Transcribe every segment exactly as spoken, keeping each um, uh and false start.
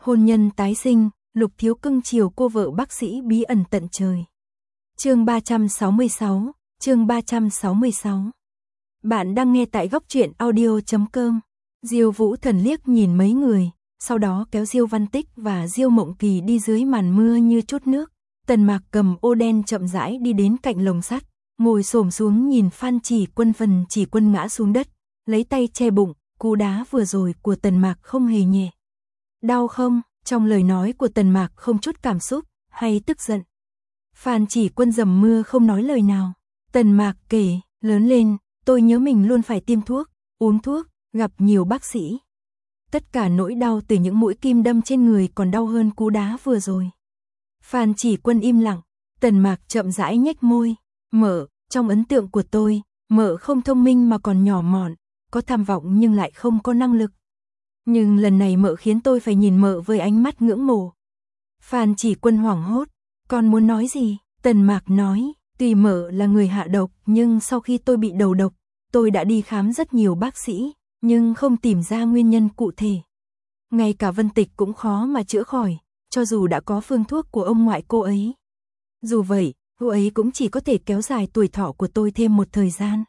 Hôn nhân tái sinh, Lục Thiếu cưng chiều cô vợ bác sĩ bí ẩn tận trời. Chương ba trăm sáu mươi sáu, chương ba trăm sáu mươi sáu. Bạn đang nghe tại góc truyện audio chấm com. Diêu Vũ Thần liếc nhìn mấy người, sau đó kéo Diêu Văn Tích và Diêu Mộng Kỳ đi dưới màn mưa như chút nước. Tần Mạc cầm ô đen chậm rãi đi đến cạnh lồng sắt, ngồi xổm xuống nhìn Phan Chỉ Quân phần Chỉ Quân ngã xuống đất, lấy tay che bụng, cú đá vừa rồi của Tần Mạc không hề nhẹ. Đau không? Trong lời nói của Tần Mạc không chút cảm xúc hay tức giận. Phan Chỉ Quân dầm mưa không nói lời nào. Tần Mạc kể, lớn lên, tôi nhớ mình luôn phải tiêm thuốc, uống thuốc, gặp nhiều bác sĩ. Tất cả nỗi đau từ những mũi kim đâm trên người còn đau hơn cú đá vừa rồi. Phan Chỉ Quân im lặng, Tần Mạc chậm rãi nhếch môi. Mợ, trong ấn tượng của tôi, mợ không thông minh mà còn nhỏ mọn, có tham vọng nhưng lại không có năng lực. Nhưng lần này mợ khiến tôi phải nhìn mợ với ánh mắt ngưỡng mộ. Phan Chỉ Quân hoảng hốt, con muốn nói gì? Tần Mạc nói, tuy mợ là người hạ độc nhưng sau khi tôi bị đầu độc, tôi đã đi khám rất nhiều bác sĩ, nhưng không tìm ra nguyên nhân cụ thể. Ngay cả Vân Tịch cũng khó mà chữa khỏi, cho dù đã có phương thuốc của ông ngoại cô ấy. Dù vậy, cô ấy cũng chỉ có thể kéo dài tuổi thọ của tôi thêm một thời gian.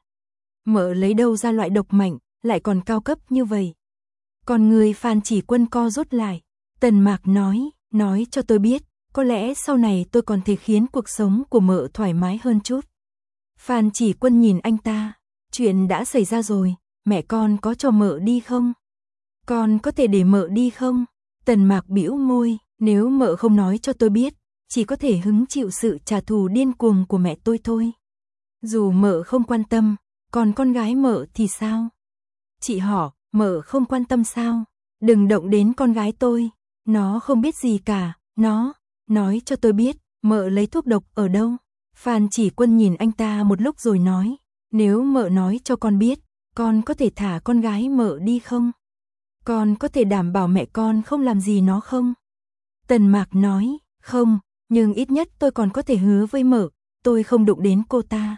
Mợ lấy đâu ra loại độc mạnh, lại còn cao cấp như vậy? Còn người Phan Chỉ Quân co rút lại. Tần Mạc nói, nói cho tôi biết, có lẽ sau này tôi còn thể khiến cuộc sống của mợ thoải mái hơn chút. Phan Chỉ Quân nhìn anh ta, chuyện đã xảy ra rồi, mẹ con có cho mợ đi không? Con có thể để mợ đi không? Tần Mạc bĩu môi, nếu mợ không nói cho tôi biết, chỉ có thể hứng chịu sự trả thù điên cuồng của mẹ tôi thôi. Dù mợ không quan tâm, còn con gái mợ thì sao? Chị họ, mợ không quan tâm sao? Đừng động đến con gái tôi, nó không biết gì cả, nó, nói cho tôi biết, mợ lấy thuốc độc ở đâu? Phan Chỉ Quân nhìn anh ta một lúc rồi nói, nếu mợ nói cho con biết, con có thể thả con gái mợ đi không? Con có thể đảm bảo mẹ con không làm gì nó không? Tần Mạc nói, không, nhưng ít nhất tôi còn có thể hứa với mợ, tôi không đụng đến cô ta.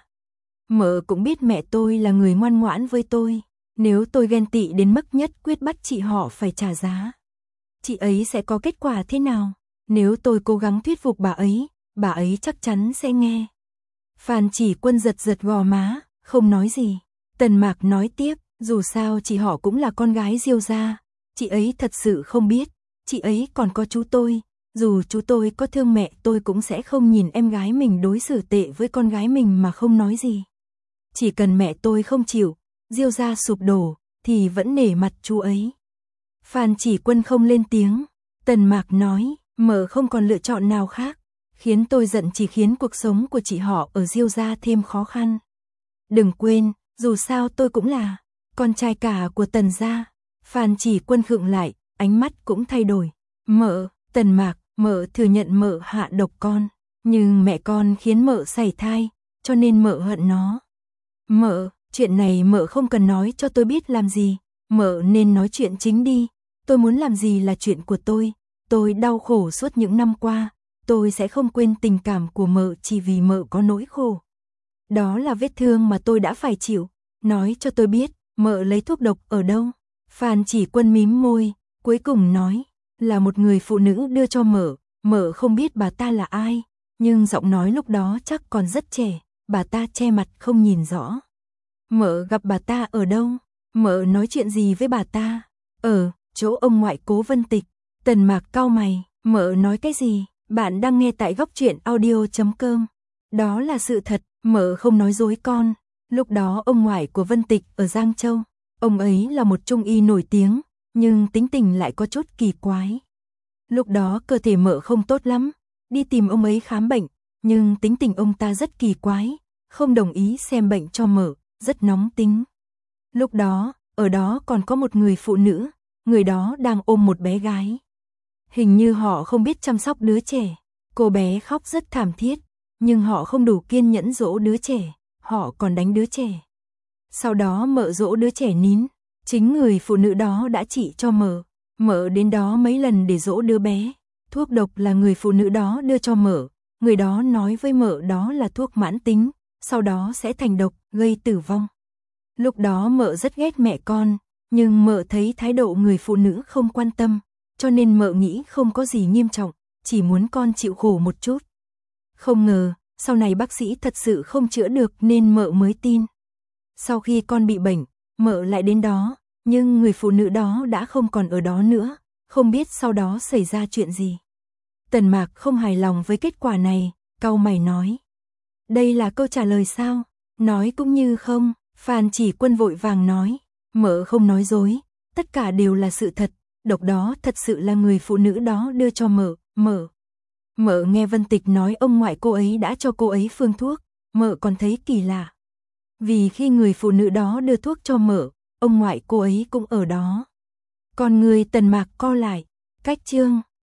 Mợ cũng biết mẹ tôi là người ngoan ngoãn với tôi, nếu tôi ghen tị đến mức nhất quyết bắt chị họ phải trả giá. Chị ấy sẽ có kết quả thế nào? Nếu tôi cố gắng thuyết phục bà ấy, bà ấy chắc chắn sẽ nghe. Phan Chỉ Quân giật giật gò má, không nói gì. Tần Mạc nói tiếp, dù sao chị họ cũng là con gái Diêu gia, chị ấy thật sự không biết, chị ấy còn có chú tôi, dù chú tôi có thương mẹ tôi cũng sẽ không nhìn em gái mình đối xử tệ với con gái mình mà không nói gì. Chỉ cần mẹ tôi không chịu, Diêu gia sụp đổ, thì vẫn nể mặt chú ấy. Phan Chỉ Quân không lên tiếng. Tần Mạc nói, mợ không còn lựa chọn nào khác, khiến tôi giận chỉ khiến cuộc sống của chị họ ở Diêu gia thêm khó khăn. Đừng quên, dù sao tôi cũng là con trai cả của Tần gia. Phan Chỉ Quân khựng lại, ánh mắt cũng thay đổi. Mợ, Tần Mạc, mợ thừa nhận mợ hạ độc con, nhưng mẹ con khiến mợ sảy thai, cho nên mợ hận nó. Mợ, chuyện này mợ không cần nói cho tôi biết làm gì, mợ nên nói chuyện chính đi. Tôi muốn làm gì là chuyện của tôi, tôi đau khổ suốt những năm qua, tôi sẽ không quên tình cảm của mợ chỉ vì mợ có nỗi khổ. Đó là vết thương mà tôi đã phải chịu, nói cho tôi biết, mợ lấy thuốc độc ở đâu? Phan Chỉ Quân mím môi, cuối cùng nói, là một người phụ nữ đưa cho mợ, mợ không biết bà ta là ai, nhưng giọng nói lúc đó chắc còn rất trẻ, bà ta che mặt không nhìn rõ. Mợ gặp bà ta ở đâu? Mợ nói chuyện gì với bà ta? Ở chỗ ông ngoại Cố Vân Tịch. Tần Mạc cau mày, mợ nói cái gì? Bạn đang nghe tại góc truyện audio chấm com. Đó là sự thật, mợ không nói dối con. Lúc đó ông ngoại của Vân Tịch ở Giang Châu, ông ấy là một trung y nổi tiếng, nhưng tính tình lại có chút kỳ quái. Lúc đó cơ thể mợ không tốt lắm, đi tìm ông ấy khám bệnh, nhưng tính tình ông ta rất kỳ quái, không đồng ý xem bệnh cho mợ, rất nóng tính. Lúc đó, ở đó còn có một người phụ nữ, người đó đang ôm một bé gái. Hình như họ không biết chăm sóc đứa trẻ, cô bé khóc rất thảm thiết, nhưng họ không đủ kiên nhẫn dỗ đứa trẻ, họ còn đánh đứa trẻ. Sau đó mợ dỗ đứa trẻ nín, chính người phụ nữ đó đã trị cho mợ, mợ đến đó mấy lần để dỗ đứa bé. Thuốc độc là người phụ nữ đó đưa cho mợ, người đó nói với mợ đó là thuốc mãn tính, sau đó sẽ thành độc, gây tử vong. Lúc đó mợ rất ghét mẹ con, nhưng mợ thấy thái độ người phụ nữ không quan tâm, cho nên mợ nghĩ không có gì nghiêm trọng, chỉ muốn con chịu khổ một chút. Không ngờ, sau này bác sĩ thật sự không chữa được nên mợ mới tin. Sau khi con bị bệnh, mợ lại đến đó, nhưng người phụ nữ đó đã không còn ở đó nữa, không biết sau đó xảy ra chuyện gì. Tần Mạc không hài lòng với kết quả này, cau mày nói. Đây là câu trả lời sao? Nói cũng như không, Phan Chỉ Quân vội vàng nói. Mợ không nói dối, tất cả đều là sự thật, độc đó thật sự là người phụ nữ đó đưa cho mợ, mợ. Mợ nghe Vân Tịch nói ông ngoại cô ấy đã cho cô ấy phương thuốc, mợ còn thấy kỳ lạ. Vì khi người phụ nữ đó đưa thuốc cho mợ, ông ngoại cô ấy cũng ở đó. Còn người Tần Mạc co lại, cách chương.